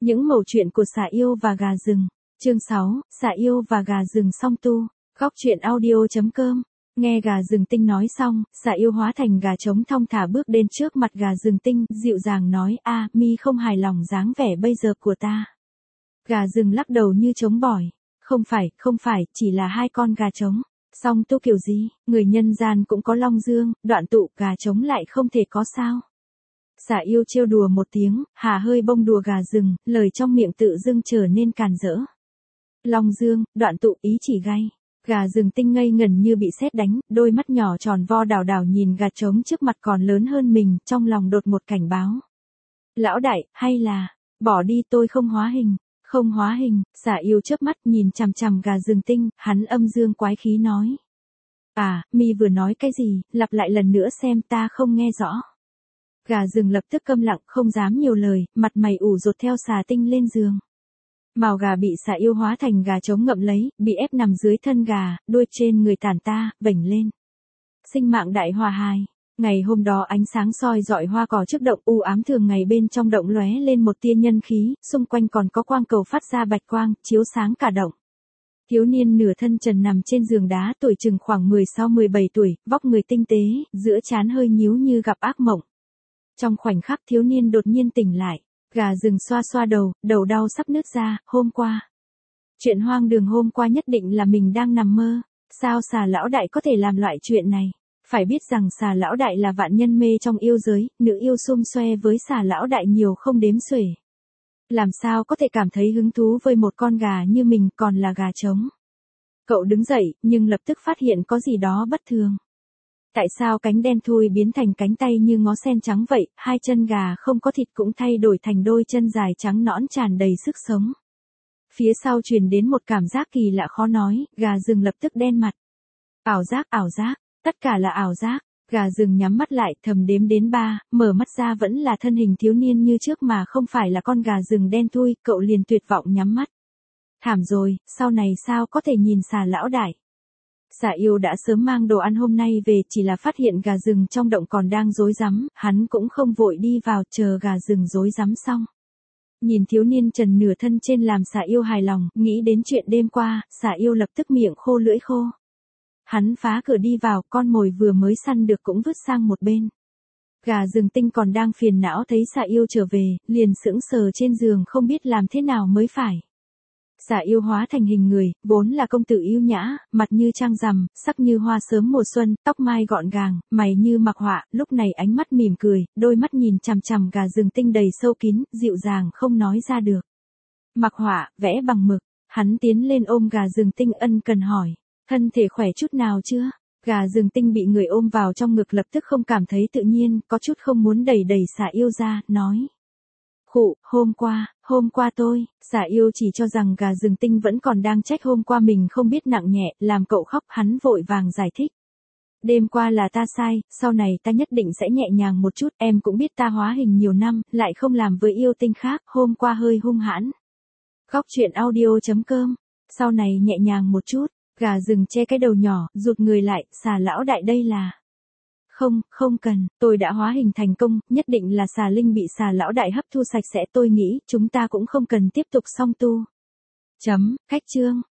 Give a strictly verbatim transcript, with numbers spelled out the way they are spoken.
Những mẩu chuyện của xà yêu và gà rừng. Chương sáu, xà yêu và gà rừng song tu. Góc truyện audio.com. Nghe gà rừng tinh nói xong, xà yêu hóa thành gà trống thong thả bước đến trước mặt gà rừng tinh, dịu dàng nói, a, mi không hài lòng dáng vẻ bây giờ của ta. Gà rừng lắc đầu như trống bỏi. Không phải, không phải, chỉ là hai con gà trống. Song tu kiểu gì, người nhân gian cũng có long dương, đoạn tụ, gà trống lại không thể có sao. Xà yêu trêu đùa một tiếng, hà hơi bông đùa gà rừng, lời trong miệng tự dưng trở nên càn rỡ. Long dương, đoạn tụ, ý chỉ gay. Gà rừng tinh ngây ngẩn như bị sét đánh, đôi mắt nhỏ tròn vo đảo đảo nhìn gà trống trước mặt còn lớn hơn mình, trong lòng đột một cảnh báo. Lão đại, hay là, bỏ đi tôi không hóa hình. Không hóa hình, xà yêu chớp mắt nhìn chằm chằm gà rừng tinh, hắn âm dương quái khí nói. À, mi vừa nói cái gì, lặp lại lần nữa xem ta không nghe rõ. Gà rừng lập tức câm lặng không dám nhiều lời, mặt mày ủ rột theo xà tinh lên giường. Mào gà bị xà yêu hóa thành gà trống ngậm lấy, bị ép nằm dưới thân gà, đuôi trên người tản ta, vểnh lên. Sinh mạng đại hòa hài. Ngày hôm đó ánh sáng soi rọi hoa cỏ trước động u ám thường ngày bên trong động lóe lên một tia nhân khí, xung quanh còn có quang cầu phát ra bạch quang, chiếu sáng cả động. Thiếu niên nửa thân trần nằm trên giường đá tuổi chừng khoảng mười sáu mười bảy tuổi, vóc người tinh tế, giữa trán hơi nhíu như gặp ác mộng. Trong khoảnh khắc thiếu niên đột nhiên tỉnh lại, gà rừng xoa xoa đầu, đầu đau sắp nứt ra, hôm qua. Chuyện hoang đường hôm qua nhất định là mình đang nằm mơ, sao xà lão đại có thể làm loại chuyện này? Phải biết rằng xà lão đại là vạn nhân mê trong yêu giới, nữ yêu xum xoe với xà lão đại nhiều không đếm xuể. Làm sao có thể cảm thấy hứng thú với một con gà như mình còn là gà trống? Cậu đứng dậy, nhưng lập tức phát hiện có gì đó bất thường. Tại sao cánh đen thui biến thành cánh tay như ngó sen trắng vậy, hai chân gà không có thịt cũng thay đổi thành đôi chân dài trắng nõn tràn đầy sức sống. Phía sau truyền đến một cảm giác kỳ lạ khó nói, gà rừng lập tức đen mặt. Ảo giác, ảo giác. Tất cả là ảo giác, gà rừng nhắm mắt lại thầm đếm đến ba, mở mắt ra vẫn là thân hình thiếu niên như trước mà không phải là con gà rừng đen thui, cậu liền tuyệt vọng nhắm mắt. Thảm rồi, sau này sao có thể nhìn xà lão đại. Xà yêu đã sớm mang đồ ăn hôm nay về, chỉ là phát hiện gà rừng trong động còn đang rối rắm, hắn cũng không vội đi vào chờ gà rừng rối rắm xong. Nhìn thiếu niên trần nửa thân trên làm xà yêu hài lòng, nghĩ đến chuyện đêm qua, xà yêu lập tức miệng khô lưỡi khô. Hắn phá cửa đi vào, con mồi vừa mới săn được cũng vứt sang một bên. Gà rừng tinh còn đang phiền não thấy xà yêu trở về, liền sững sờ trên giường không biết làm thế nào mới phải. Xà yêu hóa thành hình người, vốn là công tử yêu nhã, mặt như trăng rằm, sắc như hoa sớm mùa xuân, tóc mai gọn gàng, mày như mặc họa, lúc này ánh mắt mỉm cười, đôi mắt nhìn chằm chằm gà rừng tinh đầy sâu kín, dịu dàng không nói ra được. Mặc họa, vẽ bằng mực, hắn tiến lên ôm gà rừng tinh ân cần hỏi. Thân thể khỏe chút nào chưa? Gà rừng tinh bị người ôm vào trong ngực lập tức không cảm thấy tự nhiên, có chút không muốn đẩy đẩy xà yêu ra, nói. Khụ, hôm qua, hôm qua tôi, xà yêu chỉ cho rằng gà rừng tinh vẫn còn đang trách hôm qua mình không biết nặng nhẹ, làm cậu khóc, hắn vội vàng giải thích. Đêm qua là ta sai, sau này ta nhất định sẽ nhẹ nhàng một chút, em cũng biết ta hóa hình nhiều năm, lại không làm với yêu tinh khác, hôm qua hơi hung hãn. Góc truyện audio.com, sau này nhẹ nhàng một chút. Gà rừng che cái đầu nhỏ, rụt người lại, xà lão đại đây là. Không, không cần, tôi đã hóa hình thành công, nhất định là xà linh bị xà lão đại hấp thu sạch sẽ, tôi nghĩ, chúng ta cũng không cần tiếp tục song tu. Chấm, cách chương.